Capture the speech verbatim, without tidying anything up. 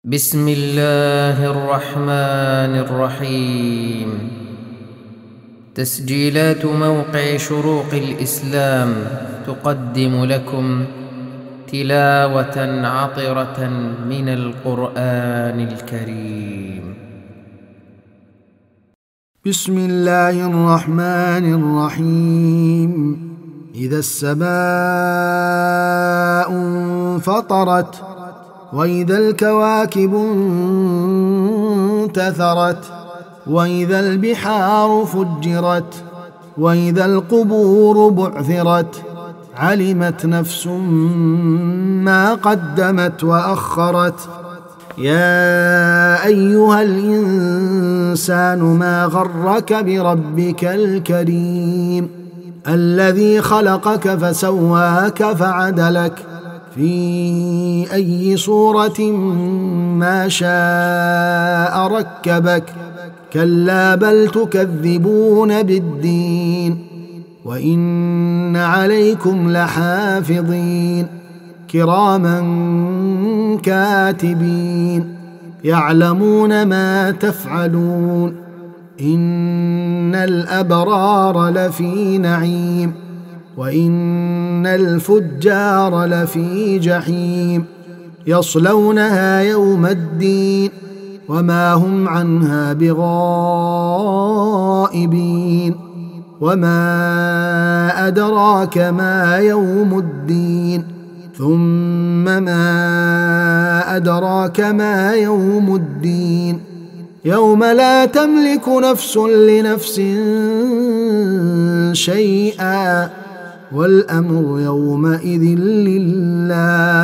بسم الله الرحمن الرحيم. تسجيلات موقع شروق الإسلام تقدم لكم تلاوة عطرة من القرآن الكريم. بسم الله الرحمن الرحيم. إذا السماء انفطرت وإذا الكواكب انتثرت وإذا البحار فجرت وإذا القبور بعثرت علمت نفس ما قدمت وأخرت. يا أيها الإنسان ما غرك بربك الكريم الذي خلقك فسواك فعدلك في أي صورة ما شاء ركبك. كلا بل تكذبون بالدين وإن عليكم لحافظين كراما كاتبين يعلمون ما تفعلون. إن الأبرار لفي نعيم وإن الفجار لفي جحيم يصلونها يوم الدين وما هم عنها بغائبين. وما أدراك ما يوم الدين ثم ما أدراك ما يوم الدين يوم لا تملك نفس لنفس شيئا والأمر يومئذ لله.